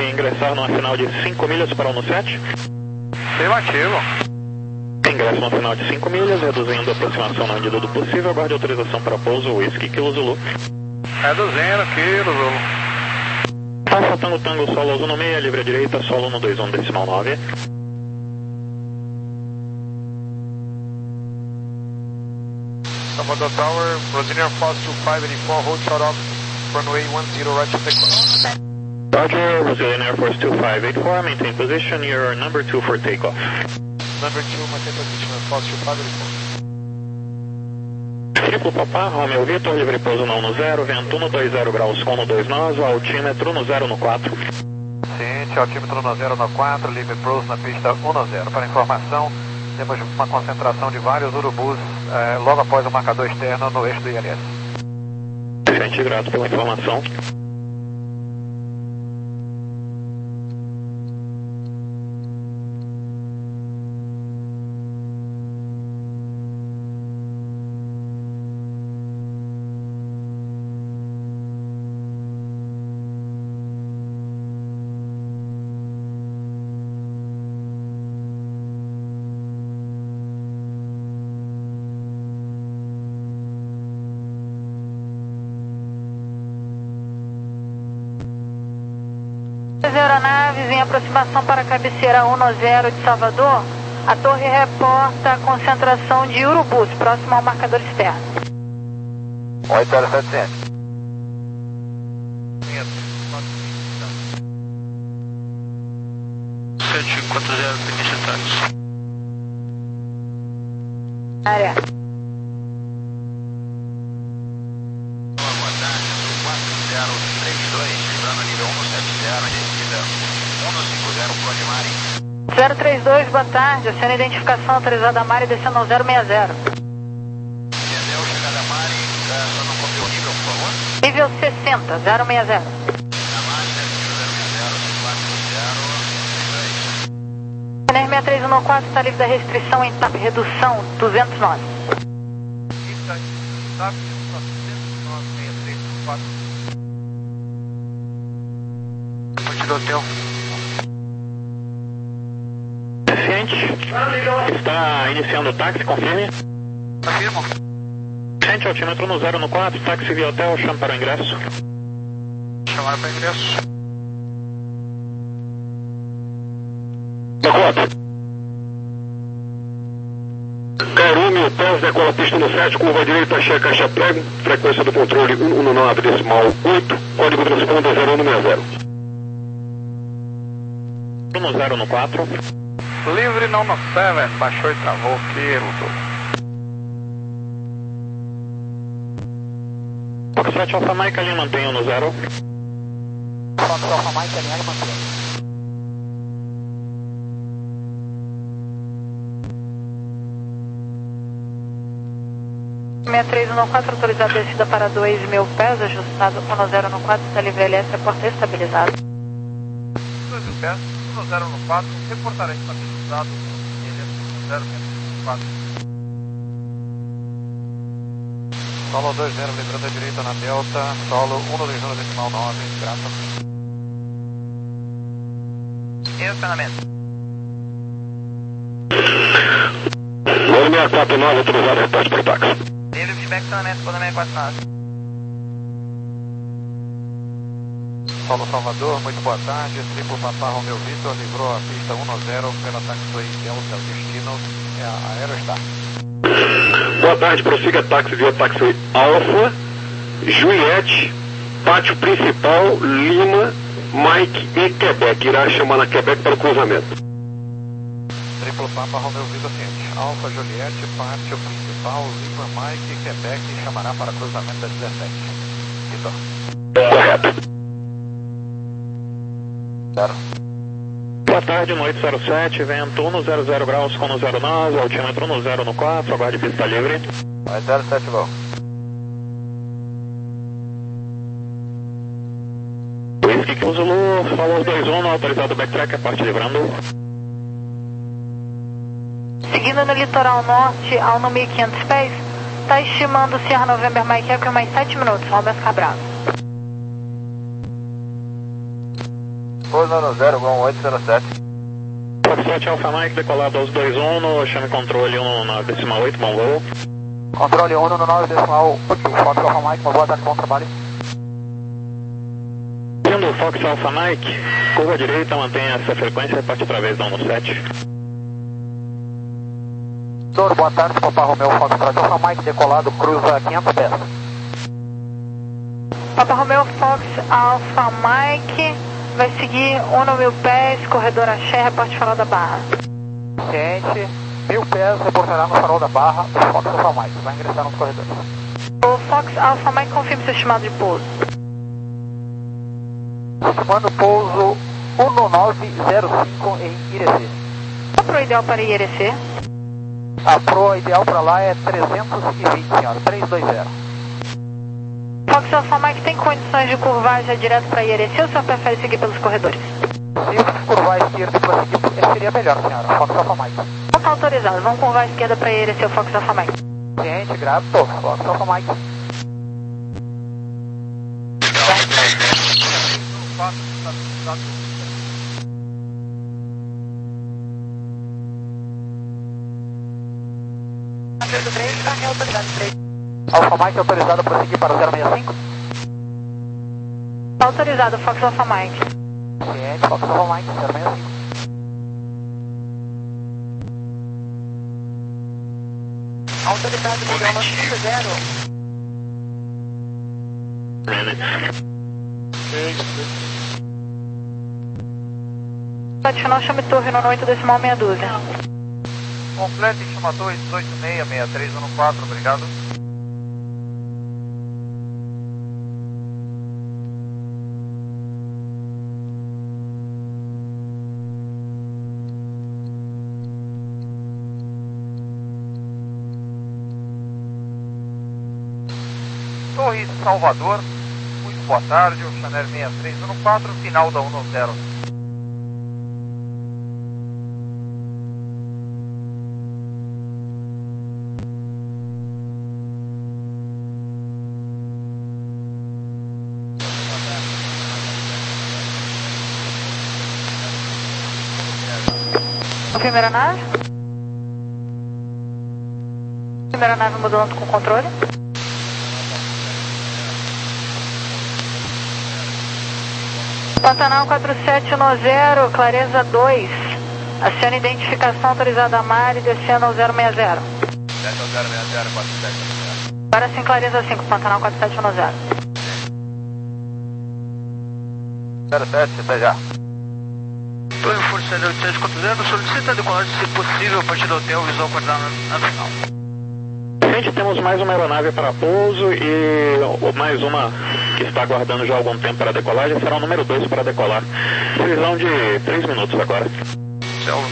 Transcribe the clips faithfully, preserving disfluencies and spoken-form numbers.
Ingressar numa final de cinco milhas para o sete. Afirmativo. Ingresso numa final de cinco milhas, reduzindo a aproximação na medida do possível. Aguarde autorização para pouso, Whisky Kilo Zulu. Reduzindo, Kilo Zulu. Alfa Tango Tango, solo um no meia, livre à direita, solo um dois um decimal nove. Commodore Tower, Brazilian Fox two five eight four, hold short off, runway one zero, right to takeoff. Roger, Brazilian Air Force two five eight four, maintain position, you're number two for takeoff. Number two, maintain position, Fox two five eight four. Triplo Papá, Romeo Vitor, livre pouso no um zero, vento um dois zero graus com no dois nós, o altímetro no zero no quatro. Sim, altímetro no zero no quatro, livre pouso na pista um zero. Para informação, temos uma concentração de vários urubus eh, logo após o marcador externo no eixo do I L S. Gente, grato pela informação. Aeronaves em aproximação para a cabeceira um zero de Salvador. A torre reporta a concentração de urubus próximo ao marcador externo. oito zero sete sete. sete quatro zero, permite ataques. Área. Boa tarde, quatro zero três dois, lembrando nível um sete zero, descida um cinco zero, Prodimari. zero três dois, boa tarde, acena identificação autorizada a Mari descendo ao zero seis zero. Entendeu, chegada a Mari, só não copiou o nível, por favor. Nível sessenta, zero seis zero. A Mari, descida zero seis zero, quatro zero três dois. N R seis três um quatro está livre da restrição em T A P, redução duzentos nós. Isso aí, T A P, duzentos nós, seis três quatro. Ponte do hotel. Está iniciando o táxi, confirme. Afirmo. Gente, altímetro no zero no quatro, táxi via hotel, chame para o ingresso. Chamaram para ingresso. No quatro. Carume, pós, decola pista no sete, curva direita, checa, caixa prego, frequência do controle um um nove decimal oito, código transponder zero um seis zero. um zero no quatro. Livre não no sete, baixou e travou, Kilo. Foxtrot Alpha Mike, ali mantém um no zero. Fox Alpha Mike, ali mantém. seis três um quatro, autorizado descida para dois mil pés, ajustado um zero no quatro, está livre L S, reporta estabilizado. dois mil pés, um zero no quatro, reportará estabilizado, L S um zero no quatro. Solo dois zero, lembrando a direita na delta, solo um dois um decimal nove, grata. Estacionamento. nove seis quatro nove, autorizado, reparte para o táxi. Livre feedback, estacionamento, por seis quatro nove. Paulo Salvador, muito boa tarde. Triplo Papá Romeo Vitor livrou a pista um zero pela taxiway Delta, destino é a Aerostar. Boa tarde, prossiga táxi via taxiway Alfa, Juliette, pátio principal, Lima, Mike e Quebec. Irá chamar na Quebec para o cruzamento. Triplo Papa Romeo Vitor Ciente. Alfa Juliette, pátio principal, Lima, Mike e Quebec, chamará para cruzamento da dezessete. Vitor. Correto. Zero. Boa tarde, no oito zero sete, vento um no zero zero graus com no zero nove, altímetro no zero no quatro, aguarde pista livre. oito zero sete, voo. Whisky Kilo Zulu, falou dois um, autorizado backtrack, a parte livrando. Seguindo no litoral norte, ao no mil e quinhentos pés, está estimando Sierra November Mike Echo mais sete minutos, Roberto Cabral. Pouso no zero, Gol oito zero sete. Foxtrot Alpha Mike, decolado aos dois um no chame controle um na decimal oito, bom voo. Controle um no nove decimal oito, Fox Alpha Mike, uma boa tarde, bom trabalho. Sendo Fox Alpha Mike, curva direita, mantenha essa frequência e parte através da um no sete. Doutor, boa tarde, Papa Romeo Foxtrot Alpha Mike, decolado, cruza quinhentos pés. Papa Romeo Fox Alpha Mike, vai seguir um mil pés, corredor Axé, reporte farol da Barra. Ciente, mil pés, reportará no farol da Barra, o Fox Alpha Mike, vai ingressar nos corredores. O Fox Alpha Mike, confirme seu estimado de pouso. Estimando pouso um nove zero cinco em Irecê. Qual é o ideal para Irecê? A proa ideal para lá é trezentos e vinte, senhora, trezentos e vinte. Fox Alpha Mike tem condições de curvar já direto para Irecê ou o senhor prefere seguir pelos corredores? Se curvar a esquerda e prosseguir, seria melhor, senhora, Fox Alpha Mike. Não está autorizado, vamos curvar a esquerda para Irecê, o Fox Alpha Mike. Ciente, grato, Fox Alpha Mike. Alpha Mike autorizado a prosseguir para o zero seis cinco? Autorizado, Fox Alpha Mike. Ciente, Fox Alpha Mike, zero seis cinco. Autorizado, programa cinco zero. Adicional chame torre no oito decimal meia dúzia. Completo em chama dois, oito seis, seis três um quatro, obrigado. Torre Salvador, muito boa tarde, o Chanel seis três um quatro, final da um zero. Primeira nave. Primeira nave modulando com controle. Pantanal quatro sete um zero, clareza dois. Aciona identificação autorizada a mar e descendo ao zero seis zero. Desce ao zero seis zero, quatro sete um zero. Agora sim, clareza cinco, Pantanal quatro sete um zero. zero sete, até já. Torre Força oitocentos e quarenta, solicita a decolagem, se possível, a partir do hotel visual coordenada na final. Gente, temos mais uma aeronave para pouso e mais uma que está aguardando já há algum tempo para decolagem, será o número dois para decolar. Precisão de três minutos agora. Céu.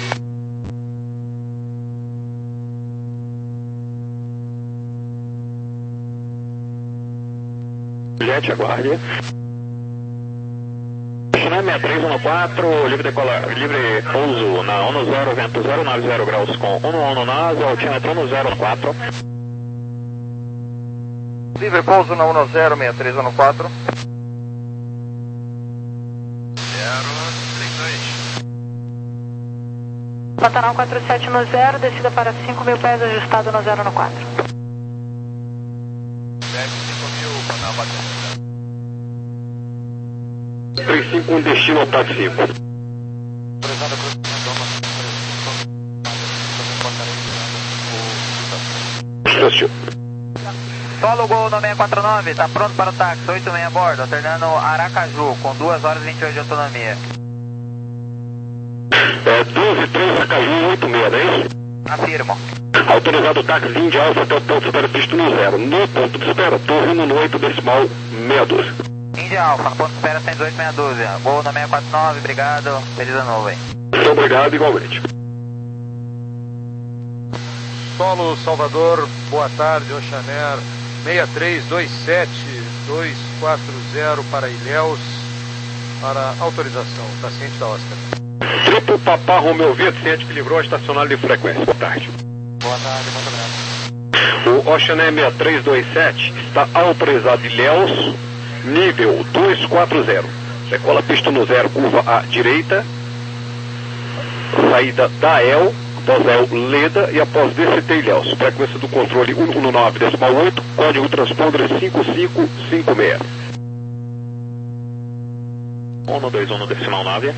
Jet, aguarde. China seis três um quatro, livre, decolar, livre pouso na um zero, vento zero nove zero graus com um um NASA, altímetro um zero quatro. Livre pouso na um zero, seis três um quatro. zero três dois. Pantanal quatro sete um zero, descida para cinco mil pés, ajustado no zero quatro. cinco mil, Pantanal batendo. três cinco um, destino ao táxi cinco. Solo Gol no seis quatro nove, está pronto para o táxi, oito seis a bordo, alternando Aracaju, com duas horas e vinte e oito de autonomia. É doze três Aracaju oito seis, não é isso? Afirmo. Autorizado o táxi India Alfa até o ponto de espera visto no zero. No ponto de espera, torre no oito decimal meia dúzia. Índia Alfa, ponto de espera cento e dezoito meia dúzia. Gol no seis quatro nove, obrigado. Feliz ano novo aí. Muito obrigado, igualmente. Solo Salvador, boa tarde, Oceanair seis três dois sete dois quatro zero para Ilhéus, para autorização, está ciente da Oscar. Triplo Papá Romeu Vicente que livrou a estacionária de frequência. Boa tarde. Boa tarde, muito obrigado. O Oceanair seis três dois sete está autorizado em Ilhéus, nível dois quatro zero. Decola pista no zero, curva à direita, saída da El, após El Leda e após D C T Ilhéus. Frequência do controle cento e dezesseis decimal oito, código transponder cinco cinco cinco seis. cento e vinte e um decimal nove.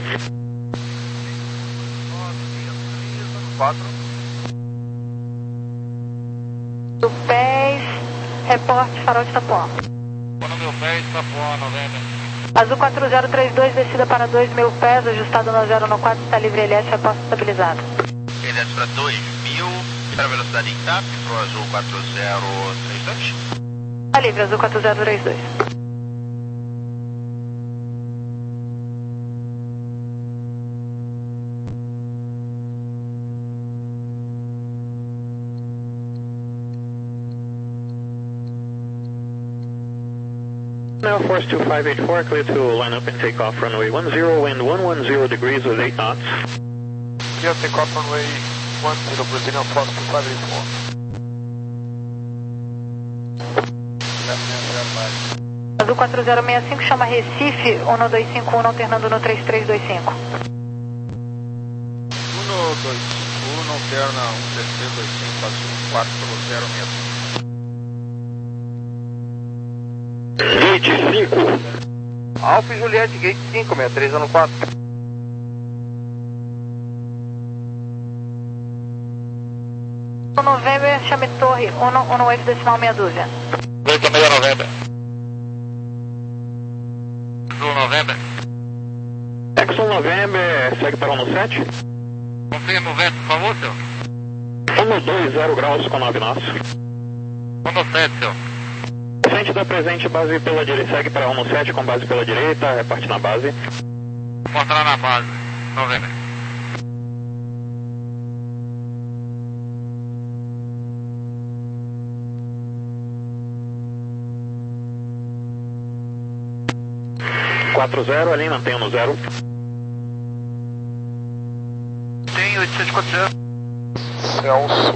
Do pés, reporte farol de Itapuã. No meu pé, Itapuã, noventa. Azul quatro zero três dois, descida para dois mil pés, ajustado no zero no quatro, está livre L S, reposto estabilizado. Ele é para dois mil, para velocidade em TAP, para o Azul quatro zero três dois. Está livre, Azul quatro zero três dois. Now Force two five eight four, clear to line up and take off runway one zero, wind one one zero degrees with eight knots. Clear take off runway one zero, Brazilian Force two five eight four. Azul quatro zero seis cinco, chama Recife, um dois cinco um, alternando no três três dois cinco. um dois cinco um, alterna um três três dois cinco, Azul quatro zero seis cinco. Gate cinco. Alfa e Juliette, Gate cinco, sessenta e três ano quatro. November, chame Torre, um oito decimal meia dúzia. oito meia November. Azul November. Exxon November, segue para um sete. Confirma o vento, por favor, senhor. um dois zero graus com nove nós. um sete, senhor. Frente da presente, base pela direita, segue para um sete com base pela direita, reparte na base. Mostrar na base, November. quatro zero, ali, mantenha no zero. Tem oito sete quatro zero. Celso.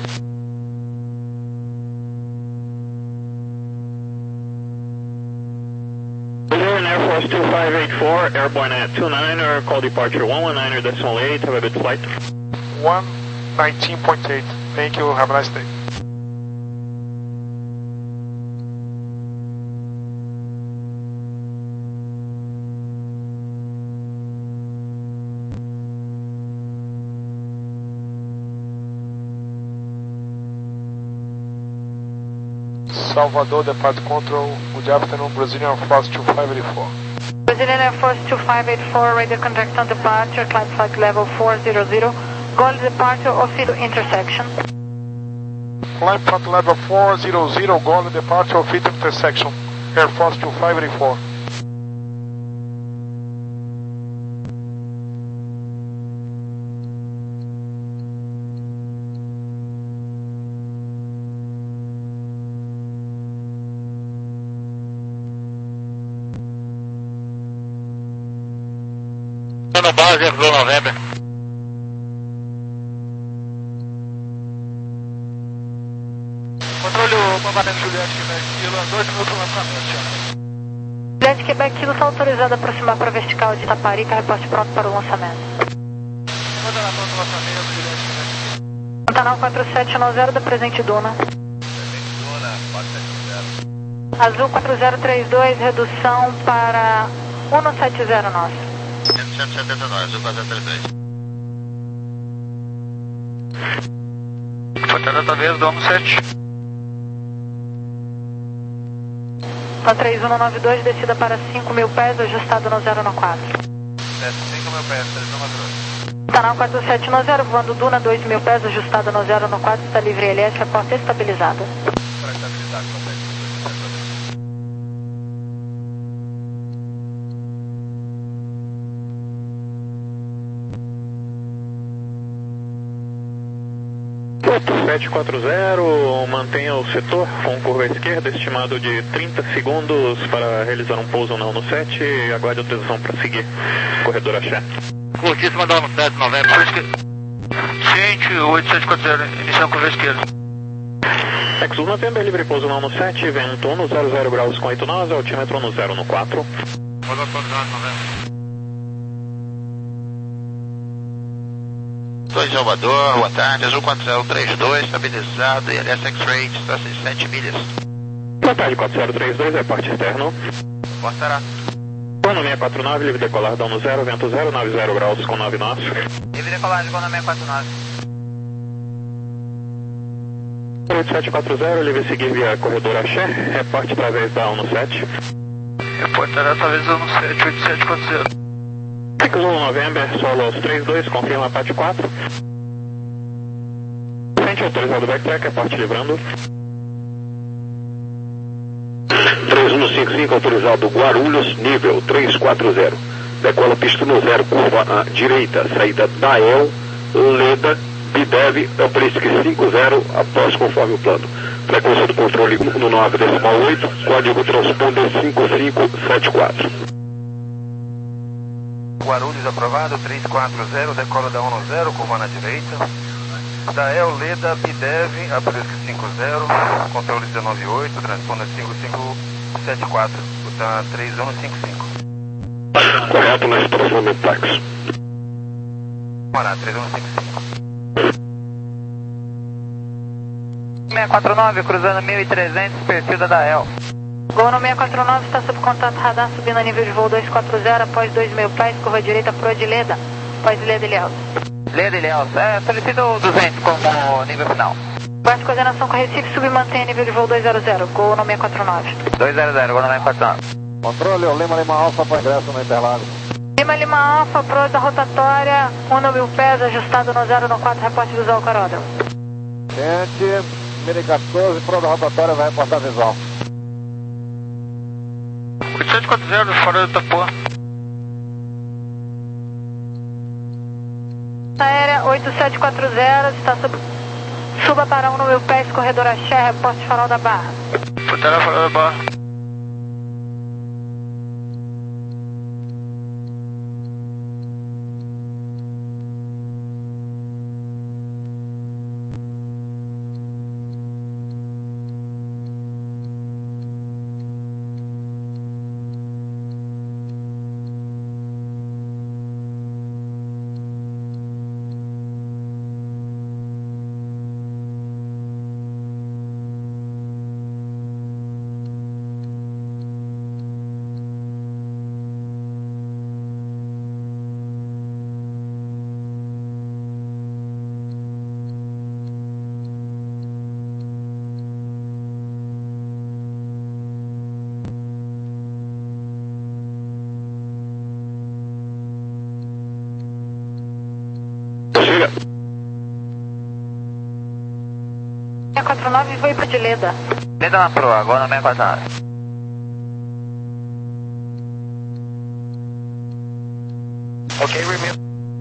Brazilian Air Force two five eight four, airborne at two niner, call departure one one niner decimal eight, have a good flight. one nineteen point eight. Thank you, have a nice day. Salvador, depart control, good afternoon, Brazilian Force two five eight four. Brazilian Air Force two five eight four, radar contact on departure, climb flight level four zero zero, goal departure of field intersection. Climb flight level four zero zero, goal departure of field intersection, Air Force two five eight four. Na base, Azul November. Controle o bombamento Juliette Quebec Kilo, dois minutos no lançamento. Juliette Quebec Kilo está autorizado a aproximar para a vertical de Itaparica, reporte pronto para o lançamento. Manda na mão do lançamento, Juliette Quebec Kilo. Pantanal quatro sete um zero da presente Duna. Presente Duna, quatro sete zero. Azul quatro zero três dois, redução para um sete zero nosso. cento e setenta e nove, Azul quatro zero três dois. Foi data vez do um sete. No três um nove dois, descida para cinco mil pés, ajustado no zero no quatro. Desce cinco mil pés, três um nove dois. Pantanal quatro sete um zero, voando Duna dois mil pés, ajustado no zero no quatro, está livre L S, reporte estabilizado. Para estabilizar, consegue. sete quatro zero, mantenha o setor com curva à esquerda, estimado de trinta segundos para realizar um pouso não no sete e aguarde autorização para seguir corredor axé. Curtíssima da um sete novembro. Ciente, oito sete quatro zero, iniciando curva à esquerda. Exus November, livre pouso não no sete, vento um no zero zero graus com oito nós, altímetro no zero no quatro. Pode atualizar, novembro. dois Salvador, boa tarde, Azul quatro zero três dois, estabilizado, I L S X-Ray, distância de sete milhas. Boa tarde, quatro zero três dois, é parte externo. Portará. Plano seiscentos e quarenta e nove, livre decolar, dono zero, vento zero, nove zero graus com nove nós. Livre decolagem, Gona seiscentos e quarenta e nove. oito sete quatro zero, livre seguir via corredor Axé, reporte através da um sete. Reportará através da um sete oito sete quatro zero. Ciclo November, solo aos três dois, confirma P A T quatro. Frente autorizado backtrack, reporte livrando. três um cinco cinco autorizado Guarulhos, nível três quatro zero. Decola pista no zero, curva à direita, saída da E L, Leda, Bidev, Opristic cinco zero, após conforme o plano. Frequência do controle no nove decimal oito, código transponder cinco cinco sete quatro. Guarulhos aprovado, três quatro zero, decola da um zero, curva na direita. Da E L, Leda, Bidev, Opristic cinco zero, controle dezenove oito, transponder cinco cinco sete quatro, tá três um cinco cinco. Correto na estação do táxi. Bora, três um cinco cinco. seiscentos e quarenta e nove, cruzando mil e trezentos, perfil da D A E L. Gol no seiscentos e quarenta e nove, está sob contato radar, subindo a nível de voo dois quatro zero, após dois mil pés, curva direita, proa de Leda, após Leda e Ilhéus. Leda e Ilhéus, é, solicito duzentos como nível final. Baixa coordenação com Recife, sub e mantém a nível de voo dois zero zero, Gol no seiscentos e quarenta e nove. dois zero zero, Gol no seiscentos e quarenta e nove. Controle, Lima Lima Alfa para ingresso no Interlagos. Lima Lima Alfa, proa da rotatória, um mil pés, ajustado no zero no quatro, reporte visual Caródromo. Gente, Mini quatorze, proa da rotatória vai reportar visual. oito sete quatro zero, fora do Itapuã. Aérea oito sete quatro zero, está sob... suba para um mil pés, corredor Axé, reporte farol da Barra. Portará farol da Barra. Chega. seiscentos e quarenta e nove, foi para de Leda. Leda na proa, agora no seiscentos e quarenta e nove. Ok, remember.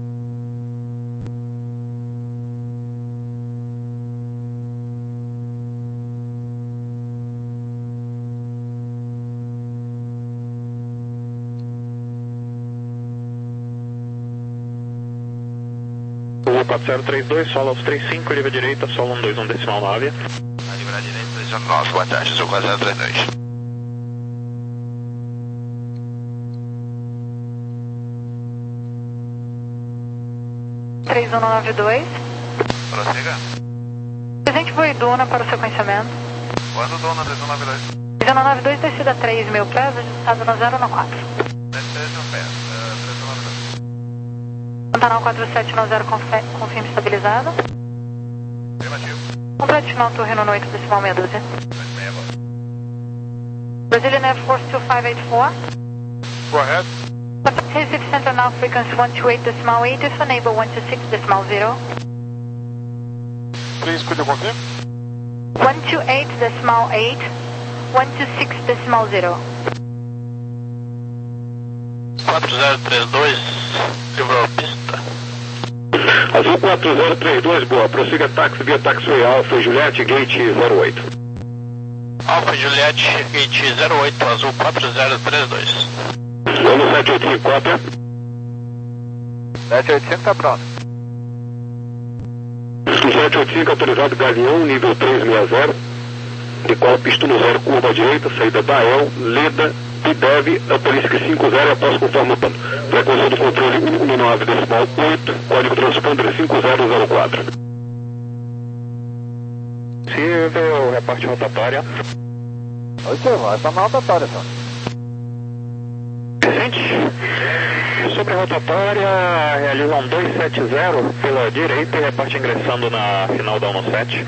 quatro zero três dois, solo aos três cinco, livre direita, solo um dois um decimal nove. A livre à direita, três um nove, boa tarde, Azul quatro zero três dois. três um nove dois. Prossiga. Presente voo Iduna para o sequenciamento. Quando dona três um nove dois? três um nove dois, descida três mil pés, ajustado no zero no quatro. três um pé, três um nove dois. Pantanal quatro sete nove zero, confirme estabilizado. Afirmativo. Um tradicional torre no oito decimal meia dúzia. Meia boa. Brazilian Air Force two five eight four. Correto. Recife Center now, frequency one two eight decimal eight, if enable one two six decimal zero. Please, could you confirm? one two eight decimal eight, one two six decimal zero. quatro zero três dois, livrou a pista. Azul quatro zero três dois, boa. Prossiga táxi via taxiway Alfa Juliette, gate zero oito. Alfa Juliette, gate zero oito, Azul quatro zero três dois. Vamos sete oito cinco, cópia. sete oito cinco tá pronto. sete oito cinco autorizado Galeão, nível três seis zero. Decola pista no zero, curva à direita, saída da E L, Leda, Bidev, a polícia cinco zero, após conforme frequência do controle um nove decimal oito, código transponder cinco zero zero quatro. Cível, reporte rotatória. Oi, Silvio, essa é uma rotatória, senhor. Vicente, sobre a rotatória, realiza um dois sete zero pela direita e reparte ingressando na final da um sete.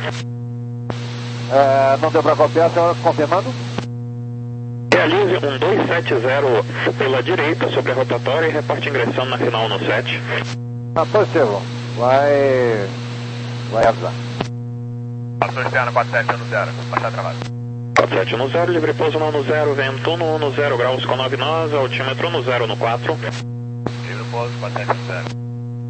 É, não deu para copiar, senhor, confirmando? Realize um dois sete zero pela direita sobre a rotatória e reparte ingressando na final um sete. Ah, pois, Silvio, vai... vai avisar. Passou externo quatro sete um zero, passar travado. quatro sete um zero, livre pouso no zero, vento no zero graus com nove nós, altímetro no zero no quatro. Livre pouso quatro sete um zero.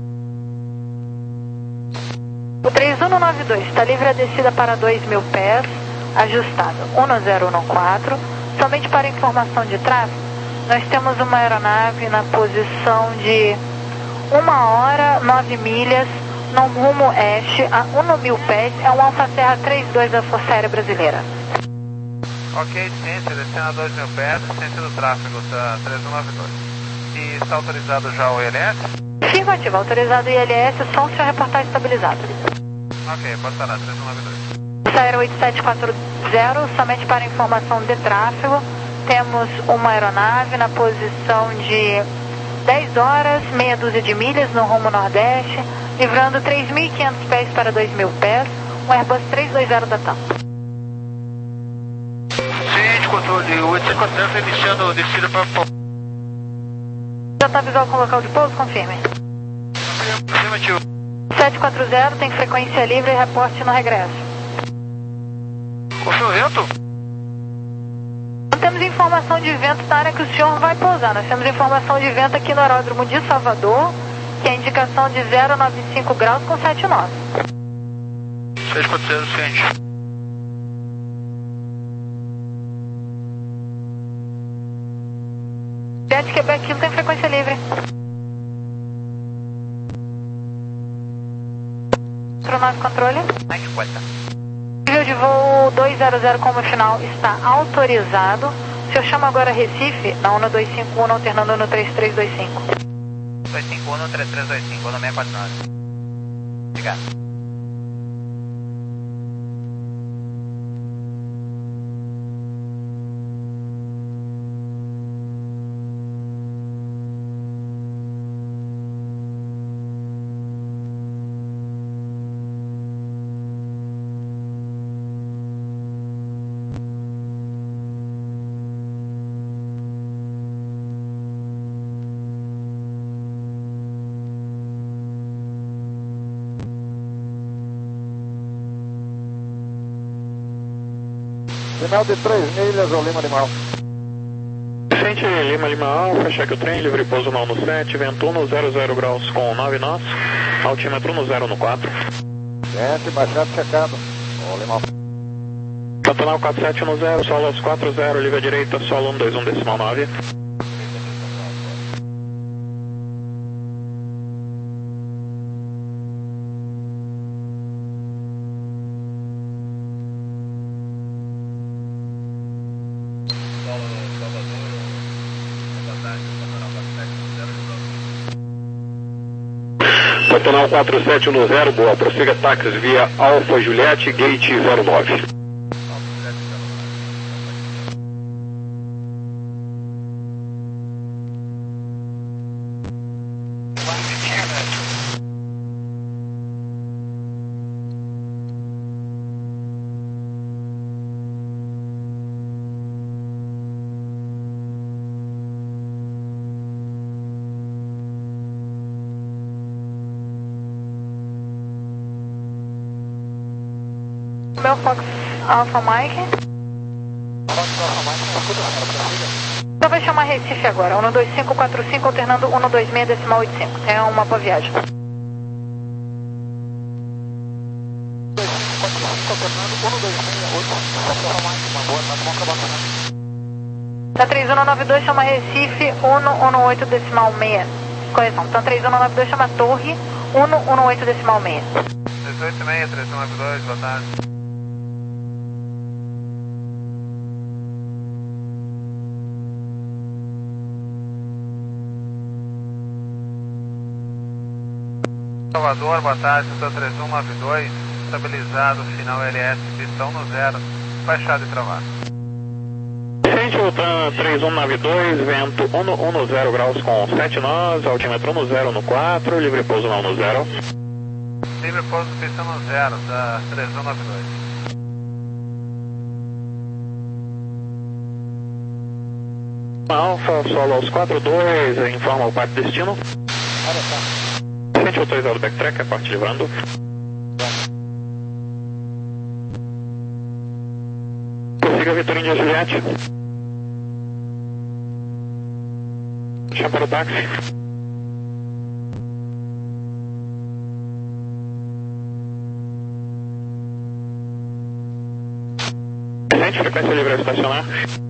O três um nove dois está livre a descida para dois mil pés, ajustado um zero um quatro. Somente para informação de tráfego, nós temos uma aeronave na posição de uma hora, nove milhas, no rumo oeste, a um mil pés, é um Alfa Serra trinta e dois da Força Aérea Brasileira. Ok, ciência, descendo a dois mil pés, ciência do tráfego, tá três um nove dois. E está autorizado já o I L S? Afirmativo, autorizado o I L S, som se reportar estabilizado. Ok, pode estar lá, três um nove dois. Aero oito sete quatro zero, somente para informação de tráfego, temos uma aeronave na posição de dez horas, meia dúzia de milhas no rumo nordeste, livrando três mil e quinhentos pés para dois mil pés, um Airbus trezentos e vinte da TAM. Ciente, controle oito sete quatro zero, iniciando descida para... Já está visual com local de pouso? Confirme. Afirmativo. sete quatro zero, tem frequência livre e reporte no regresso. Confirma o vento? Não temos informação de vento na área que o senhor vai pousar. Nós temos informação de vento aqui no aeródromo de Salvador, que é a indicação de zero vírgula noventa e cinco graus com sete nós. seis quatro zero, ciente. Jet Quebec Kilo tem frequência livre. Astronave controle. Mike Quetta. Nível de voo dois zero zero como final está autorizado. O senhor chama agora Recife, na um dois cinco um, alternando no três três dois cinco. dois cinco um, três três dois cinco, no seis quatro nove. Obrigado. Final de três milhas ao Lima Lima Alfa. Vicente, Lima Lima Alfa, cheque o trem, livre pouso no sete, vento no zero zero graus com nove nós, altímetro no zero no quatro. Gente, baixado, checado. Ao Lima Alfa. Cantonal quatro sete um zero, solo aos quatro zero, livre à direita, solo um dois um decimal nove. Cantonal quatro sete um zero, boa, prossiga táxis via Alfa Juliette, gate zero nove. Meu Fox Alpha Mike. Então vai chamar Recife agora, um dois cinco quatro cinco, alternando um dois seis decimal oito cinco. É uma boa viagem. Tá três um nove dois, chama Recife, um um oito decimal seis. Correção, então três um nove dois chama Torre, um um oito decimal seis. dezoito seis, três um nove dois, boa tarde. Salvador, boa tarde, setor três um nove dois, estabilizado, final L S, pistão no zero, baixado e travado. Gente, voltando três um nove dois, vento um no zero graus com sete nós, altímetro no zero no quatro, livre pouso não no zero. Livre pouso pistão no zero, da três um nove dois. Alfa, solo aos quatro dois, informa o quarto destino. Gente, autorizado backtrack, a parte livrando. Prossiga Vitor India Juliette. Chama para o táxi. Gente, frequência livre a estacionar.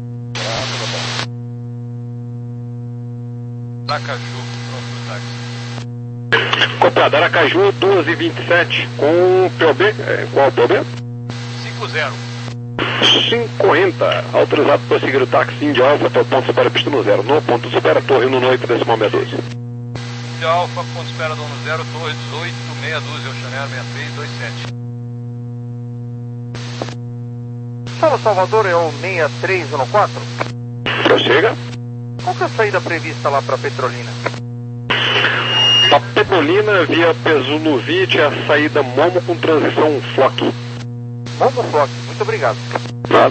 Aracaju, pronto pro táxi. Copiado, Aracaju doze e vinte e sete com P O B, é, qual P O B? cinco zero. cinquenta, autorizado para seguir o táxi India Alfa até o ponto supera pista no zero, no ponto supera torre no noite decimal meia dúzia. India Alfa, ponto espera dono zero, torre dezoito, meia dúzia, Oceaneiro sessenta e três vinte e sete. Solo Salvador é o seis três um quatro. Prossiga. Qual que é a saída prevista lá para Petrolina? A Petrolina via Pesunuvite, a saída Momo com transição Flock. Momo Flock, muito obrigado. Nada.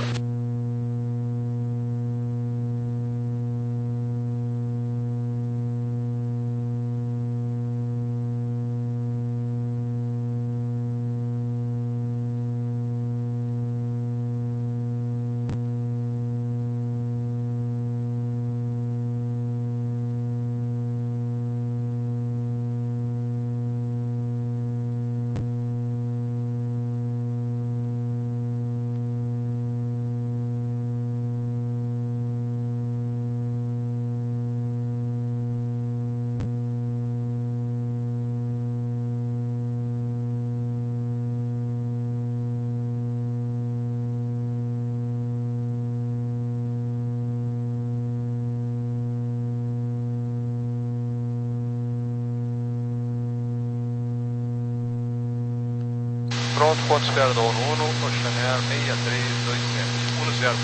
Pronto, ponto espera do Uno Uno, Oceaneiro sessenta e três vinte e sete. um zero,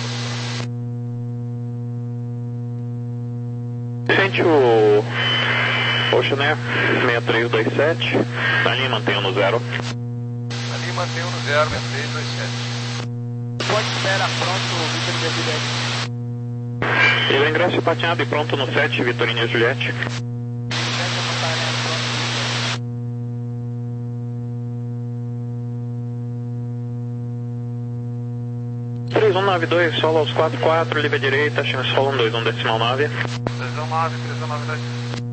posição. Gente, o Oceaneiro sessenta e três vinte e sete, na linha mantém no zero. Ali mantém no zero, sessenta e três vinte e sete. Ponto espera pronto, Vitor India Juliette. Ele ingresso patinado e pronto no sete, Vitor India Juliette. três um nove dois, solo aos quatro quatro, livre à direita, chama solo um dois um decimal nove. três um nove, três um nove dois.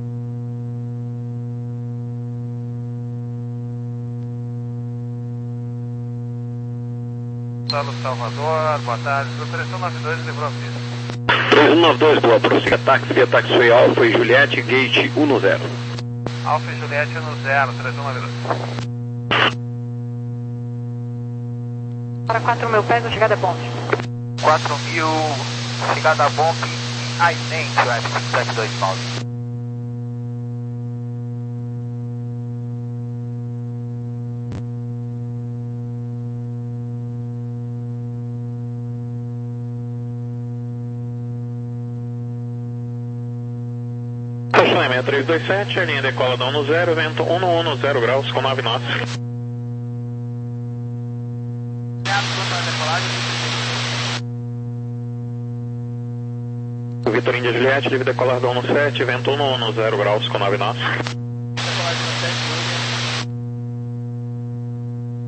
Solo Salvador, boa tarde, três um nove dois, livrou a pista. três um nove dois, boa, prossiga táxi via Taxiway Alfa e Juliette, gate um no zero. Alfa e Juliette no zero, três um nove dois. Para quatro mil pés, a chegada é ponte. quatro mil, chegada a bomba em Aidente, o F cinco sete dois Paulo. Estacionamento três dois sete, a linha decola da um no zero, vento um no um no zero graus com nove nós. Vitor India Juliette, livre decolar da um no sete, vento um no um no zero graus com nove nós.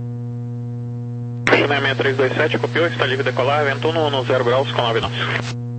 Oceaneiro seis três dois sete, copiou, está livre decolar, vento um no um no zero graus com nove nós.